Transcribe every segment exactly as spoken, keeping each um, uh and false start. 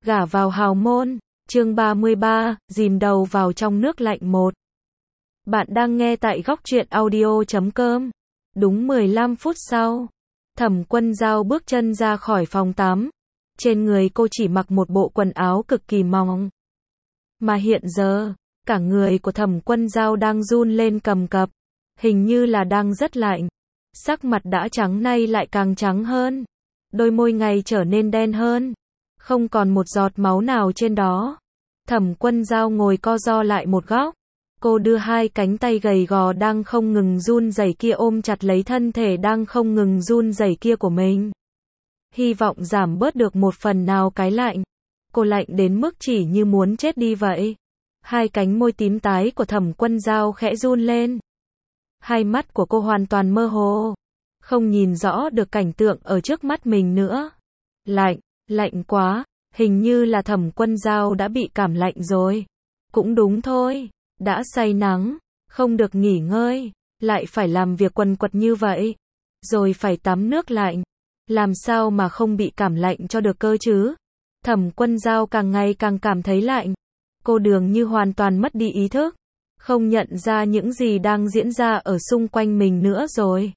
Gả vào hào môn, chương ba mươi ba, dìm đầu vào trong nước lạnh một. Bạn đang nghe tại góc truyện audio chấm com. Đúng mười lăm phút sau, Thẩm Quân Dao bước chân ra khỏi phòng tắm. Trên người cô chỉ mặc một bộ quần áo cực kỳ mỏng. Mà hiện giờ, cả người của Thẩm Quân Dao đang run lên cầm cập, hình như là đang rất lạnh. Sắc mặt đã trắng nay lại càng trắng hơn. Đôi môi ngày trở nên đen hơn. Không còn một giọt máu nào trên đó. Thẩm Quân Dao ngồi co ro lại một góc. Cô đưa hai cánh tay gầy gò đang không ngừng run rẩy kia ôm chặt lấy thân thể đang không ngừng run rẩy kia của mình. Hy vọng giảm bớt được một phần nào cái lạnh. Cô lạnh đến mức chỉ như muốn chết đi vậy. Hai cánh môi tím tái của Thẩm Quân Dao khẽ run lên. Hai mắt của cô hoàn toàn mơ hồ. Không nhìn rõ được cảnh tượng ở trước mắt mình nữa. Lạnh, lạnh quá, hình như là Thẩm Quân Dao đã bị cảm lạnh rồi. Cũng đúng thôi, đã say nắng, không được nghỉ ngơi, lại phải làm việc quần quật như vậy. Rồi phải tắm nước lạnh. Làm sao mà không bị cảm lạnh cho được cơ chứ? Thẩm Quân Dao càng ngày càng cảm thấy lạnh. Cô dường như hoàn toàn mất đi ý thức. Không nhận ra những gì đang diễn ra ở xung quanh mình nữa rồi.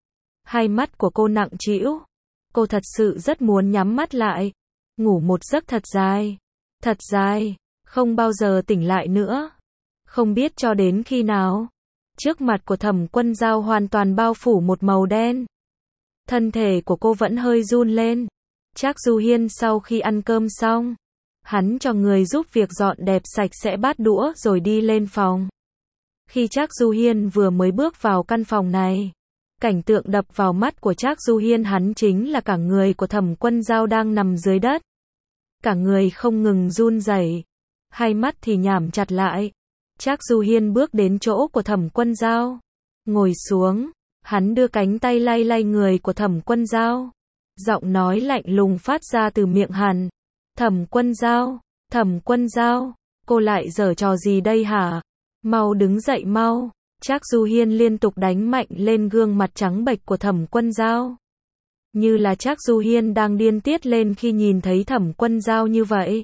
Hai mắt của cô nặng trĩu. Cô thật sự rất muốn nhắm mắt lại. Ngủ một giấc thật dài. Thật dài. Không bao giờ tỉnh lại nữa. Không biết cho đến khi nào. Trước mặt của Thẩm Quân Dao hoàn toàn bao phủ một màu đen. Thân thể của cô vẫn hơi run lên. Trác Du Hiên sau khi ăn cơm xong. Hắn cho người giúp việc dọn dẹp sạch sẽ bát đũa rồi đi lên phòng. Khi Trác Du Hiên vừa mới bước vào căn phòng này. Cảnh tượng đập vào mắt của Trác Du Hiên hắn chính là cả người của Thẩm Quân Dao đang nằm dưới đất. Cả người không ngừng run rẩy, hai mắt thì nhắm chặt lại. Trác Du Hiên bước đến chỗ của Thẩm Quân Dao, ngồi xuống, hắn đưa cánh tay lay lay người của Thẩm Quân Dao. Giọng nói lạnh lùng phát ra từ miệng hắn. Thẩm Quân Dao, Thẩm Quân Dao, cô lại giở trò gì đây hả? Mau đứng dậy mau. Trác Du Hiên liên tục đánh mạnh lên gương mặt trắng bệch của Thẩm Quân Dao. Như là Trác Du Hiên đang điên tiết lên khi nhìn thấy Thẩm Quân Dao như vậy.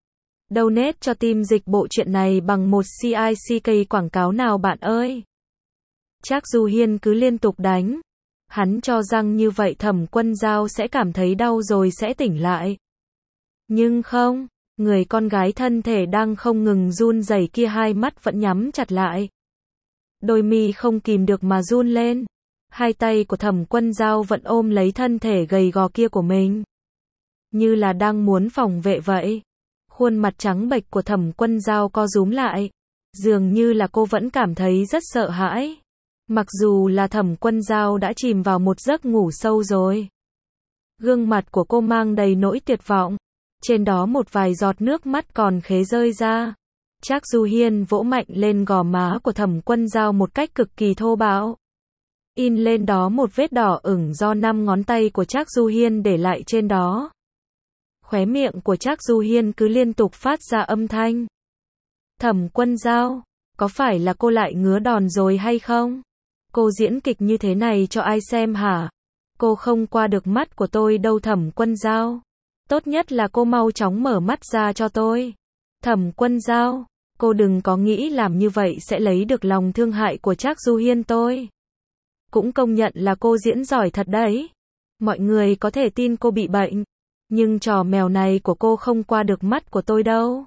Donate cho team dịch bộ truyện này bằng một xê i xê ca quảng cáo nào bạn ơi. Trác Du Hiên cứ liên tục đánh. Hắn cho rằng như vậy Thẩm Quân Dao sẽ cảm thấy đau rồi sẽ tỉnh lại. Nhưng không, người con gái thân thể đang không ngừng run rẩy kia hai mắt vẫn nhắm chặt lại. Đôi mi không kìm được mà run lên. Hai tay của Thẩm Quân Dao vẫn ôm lấy thân thể gầy gò kia của mình. Như là đang muốn phòng vệ vậy. Khuôn mặt trắng bệch của Thẩm Quân Dao co rúm lại. Dường như là cô vẫn cảm thấy rất sợ hãi. Mặc dù là Thẩm Quân Dao đã chìm vào một giấc ngủ sâu rồi. Gương mặt của cô mang đầy nỗi tuyệt vọng. Trên đó một vài giọt nước mắt còn khế rơi ra. Trác Du Hiên vỗ mạnh lên gò má của Thẩm Quân Dao một cách cực kỳ thô bạo. In lên đó một vết đỏ ửng do năm ngón tay của Trác Du Hiên để lại trên đó. Khóe miệng của Trác Du Hiên cứ liên tục phát ra âm thanh. Thẩm Quân Dao, có phải là cô lại ngứa đòn rồi hay không? Cô diễn kịch như thế này cho ai xem hả? Cô không qua được mắt của tôi đâu Thẩm Quân Dao. Tốt nhất là cô mau chóng mở mắt ra cho tôi. Thẩm Quân Dao, cô đừng có nghĩ làm như vậy sẽ lấy được lòng thương hại của Trác Du Hiên tôi. Cũng công nhận là cô diễn giỏi thật đấy. Mọi người có thể tin cô bị bệnh. Nhưng trò mèo này của cô không qua được mắt của tôi đâu.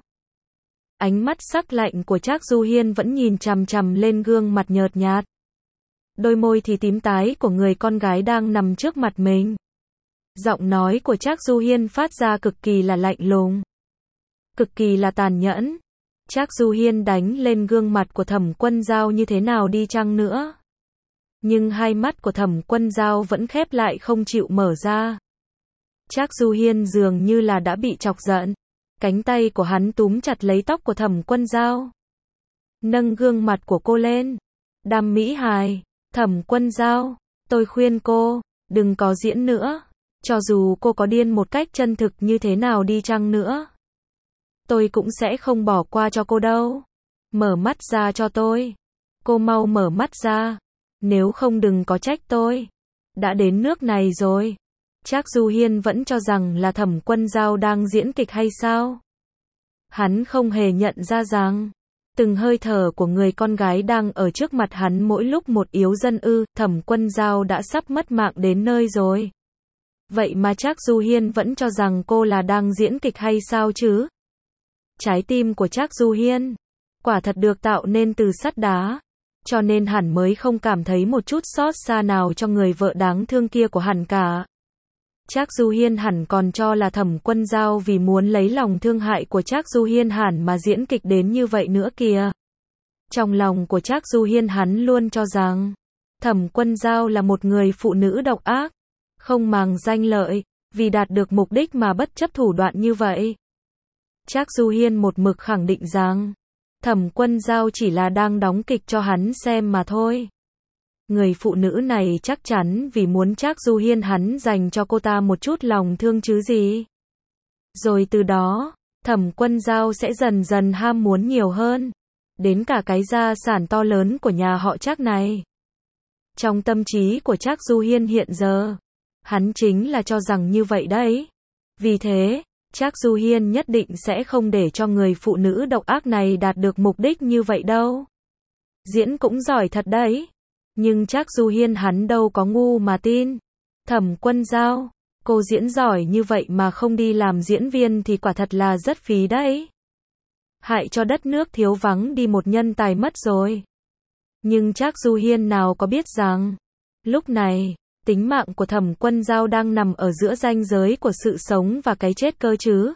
Ánh mắt sắc lạnh của Trác Du Hiên vẫn nhìn chằm chằm lên gương mặt nhợt nhạt. Đôi môi thì tím tái của người con gái đang nằm trước mặt mình. Giọng nói của Trác Du Hiên phát ra cực kỳ là lạnh lùng. Cực kỳ là tàn nhẫn. Trác Du Hiên đánh lên gương mặt của Thẩm Quân Dao như thế nào đi chăng nữa. Nhưng hai mắt của Thẩm Quân Dao vẫn khép lại không chịu mở ra. Trác Du Hiên dường như là đã bị chọc giận. Cánh tay của hắn túm chặt lấy tóc của Thẩm Quân Dao. Nâng gương mặt của cô lên. Đam mỹ hài. Thẩm Quân Dao, tôi khuyên cô, đừng có diễn nữa. Cho dù cô có điên một cách chân thực như thế nào đi chăng nữa. Tôi cũng sẽ không bỏ qua cho cô đâu. Mở mắt ra cho tôi. Cô mau mở mắt ra. Nếu không đừng có trách tôi. Đã đến nước này rồi. Trác Du Hiên vẫn cho rằng là Thẩm Quân Dao đang diễn kịch hay sao? Hắn không hề nhận ra rằng từng hơi thở của người con gái đang ở trước mặt hắn mỗi lúc một yếu dần ư, Thẩm Quân Dao đã sắp mất mạng đến nơi rồi. Vậy mà Trác Du Hiên vẫn cho rằng cô là đang diễn kịch hay sao chứ? Trái tim của Trác Du Hiên quả thật được tạo nên từ sắt đá, cho nên hắn mới không cảm thấy một chút xót xa nào cho người vợ đáng thương kia của hắn cả. Trác Du Hiên hẳn còn cho là Thẩm Quân Dao vì muốn lấy lòng thương hại của Trác Du Hiên hẳn mà diễn kịch đến như vậy nữa kìa. Trong lòng của Trác Du Hiên hắn luôn cho rằng Thẩm Quân Dao là một người phụ nữ độc ác, không màng danh lợi, vì đạt được mục đích mà bất chấp thủ đoạn như vậy. Trác Du Hiên một mực khẳng định rằng Thẩm Quân Dao chỉ là đang đóng kịch cho hắn xem mà thôi. Người phụ nữ này chắc chắn vì muốn Trác Du Hiên hắn dành cho cô ta một chút lòng thương chứ gì. Rồi từ đó, Thẩm Quân Dao sẽ dần dần ham muốn nhiều hơn, đến cả cái gia sản to lớn của nhà họ Trác này. Trong tâm trí của Trác Du Hiên hiện giờ, hắn chính là cho rằng như vậy đấy. Vì thế, Trác Du Hiên nhất định sẽ không để cho người phụ nữ độc ác này đạt được mục đích như vậy đâu. Diễn cũng giỏi thật đấy. Nhưng Trác Du Hiên hắn đâu có ngu mà tin. Thẩm Quân Dao, cô diễn giỏi như vậy mà không đi làm diễn viên thì quả thật là rất phí đấy. Hại cho đất nước thiếu vắng đi một nhân tài mất rồi. Nhưng Trác Du Hiên nào có biết rằng, lúc này, tính mạng của Thẩm Quân Dao đang nằm ở giữa ranh giới của sự sống và cái chết cơ chứ.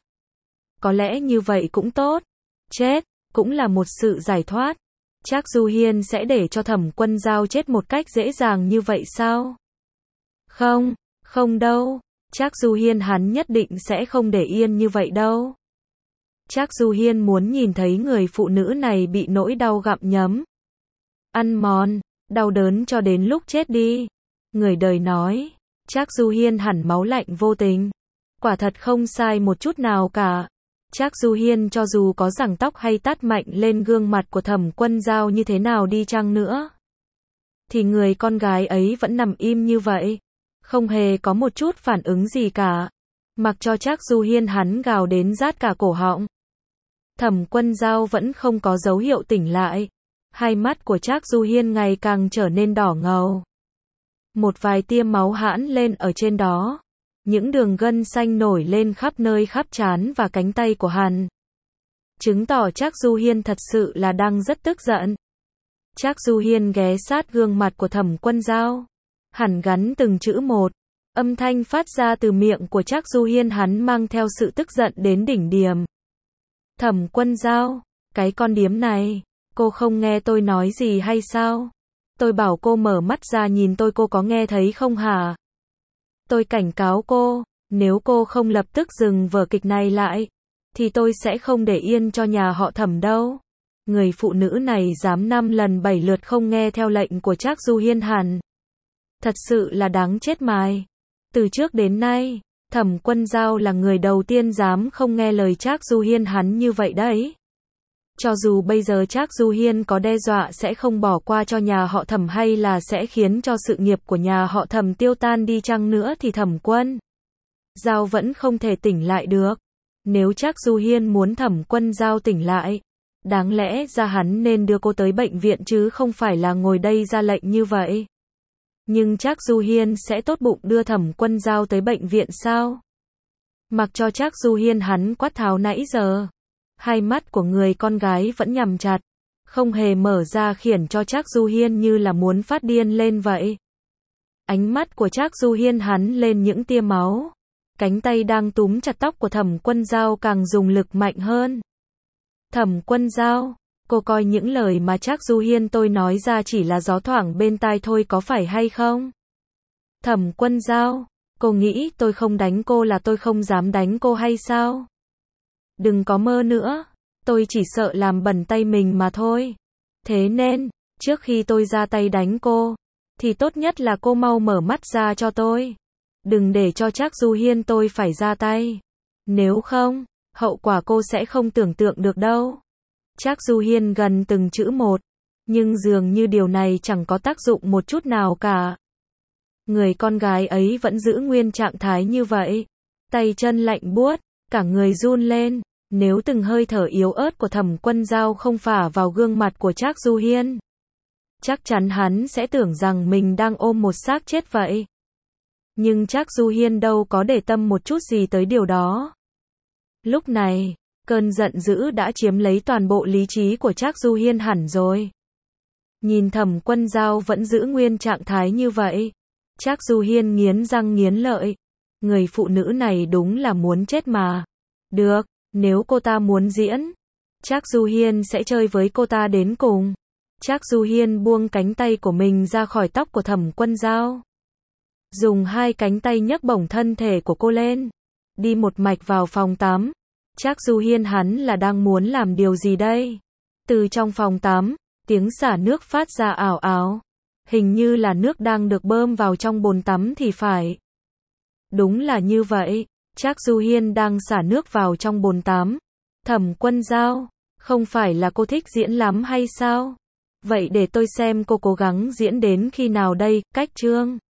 Có lẽ như vậy cũng tốt. Chết, cũng là một sự giải thoát. Trác Du Hiên sẽ để cho Thẩm Quân Dao chết một cách dễ dàng như vậy sao? Không, không đâu. Trác Du Hiên hắn nhất định sẽ không để yên như vậy đâu. Trác Du Hiên muốn nhìn thấy người phụ nữ này bị nỗi đau gặm nhấm, ăn mòn, đau đớn cho đến lúc chết đi. Người đời nói, Trác Du Hiên hẳn máu lạnh vô tình. Quả thật không sai một chút nào cả. Trác Du Hiên cho dù có giằng tóc hay tát mạnh lên gương mặt của Thẩm Quân Dao như thế nào đi chăng nữa, thì người con gái ấy vẫn nằm im như vậy, không hề có một chút phản ứng gì cả, mặc cho Trác Du Hiên hắn gào đến rát cả cổ họng. Thẩm Quân Dao vẫn không có dấu hiệu tỉnh lại, hai mắt của Trác Du Hiên ngày càng trở nên đỏ ngầu. Một vài tia máu hãn lên ở trên đó. Những đường gân xanh nổi lên khắp nơi khắp trán và cánh tay của hắn, chứng tỏ Trác Du Hiên thật sự là đang rất tức giận. Trác Du Hiên ghé sát gương mặt của Thẩm Quân Dao, hẳn gắn từng chữ một, âm thanh phát ra từ miệng của Trác Du Hiên hắn mang theo sự tức giận đến đỉnh điểm. Thẩm Quân Dao, cái con điếm này, cô không nghe tôi nói gì hay sao? Tôi bảo cô mở mắt ra nhìn tôi, cô có nghe thấy không hả? Tôi cảnh cáo cô, nếu cô không lập tức dừng vở kịch này lại, thì tôi sẽ không để yên cho nhà họ Thẩm đâu. Người phụ nữ này dám năm lần bảy lượt không nghe theo lệnh của Trác Du Hiên hẳn. Thật sự là đáng chết mài. Từ trước đến nay, Thẩm Quân Dao là người đầu tiên dám không nghe lời Trác Du Hiên hắn như vậy đấy. Cho dù bây giờ Trác Du Hiên có đe dọa sẽ không bỏ qua cho nhà họ Thẩm hay là sẽ khiến cho sự nghiệp của nhà họ Thẩm tiêu tan đi chăng nữa thì Thẩm Quân Dao vẫn không thể tỉnh lại được. Nếu Trác Du Hiên muốn Thẩm Quân Dao tỉnh lại, đáng lẽ ra hắn nên đưa cô tới bệnh viện chứ không phải là ngồi đây ra lệnh như vậy. Nhưng Trác Du Hiên sẽ tốt bụng đưa Thẩm Quân Dao tới bệnh viện sao? Mặc cho Trác Du Hiên hắn quát tháo nãy giờ, hai mắt của người con gái vẫn nhắm chặt, không hề mở ra khiển cho Trác Du Hiên như là muốn phát điên lên vậy. Ánh mắt của Trác Du Hiên hắn lên những tia máu, cánh tay đang túm chặt tóc của Thẩm Quân Dao càng dùng lực mạnh hơn. Thẩm Quân Dao, cô coi những lời mà Trác Du Hiên tôi nói ra chỉ là gió thoảng bên tai thôi có phải hay không? Thẩm Quân Dao, cô nghĩ tôi không đánh cô là tôi không dám đánh cô hay sao? Đừng có mơ nữa, tôi chỉ sợ làm bẩn tay mình mà thôi. Thế nên, trước khi tôi ra tay đánh cô, thì tốt nhất là cô mau mở mắt ra cho tôi. Đừng để cho Trác Du Hiên tôi phải ra tay. Nếu không, hậu quả cô sẽ không tưởng tượng được đâu. Trác Du Hiên gần từng chữ một, nhưng dường như điều này chẳng có tác dụng một chút nào cả. Người con gái ấy vẫn giữ nguyên trạng thái như vậy. Tay chân lạnh buốt, cả người run lên. Nếu từng hơi thở yếu ớt của Thẩm Quân Dao không phả vào gương mặt của Trác Du Hiên, chắc chắn hắn sẽ tưởng rằng mình đang ôm một xác chết vậy. Nhưng Trác Du Hiên đâu có để tâm một chút gì tới điều đó. Lúc này, cơn giận dữ đã chiếm lấy toàn bộ lý trí của Trác Du Hiên hẳn rồi. Nhìn Thẩm Quân Dao vẫn giữ nguyên trạng thái như vậy, Trác Du Hiên nghiến răng nghiến lợi. Người phụ nữ này đúng là muốn chết mà. Được, nếu cô ta muốn diễn, Trác Du Hiên sẽ chơi với cô ta đến cùng. Trác Du Hiên buông cánh tay của mình ra khỏi tóc của Thẩm Quân Dao, dùng hai cánh tay nhấc bổng thân thể của cô lên, đi một mạch vào phòng tắm. Trác Du Hiên hắn là đang muốn làm điều gì đây? Từ trong phòng tắm, tiếng xả nước phát ra ảo ảo. Hình như là nước đang được bơm vào trong bồn tắm thì phải. Đúng là như vậy, Trác Du Hiên đang xả nước vào trong bồn tắm. Thẩm Quân Dao, không phải là cô thích diễn lắm hay sao? Vậy để tôi xem cô cố gắng diễn đến khi nào đây, cách chương.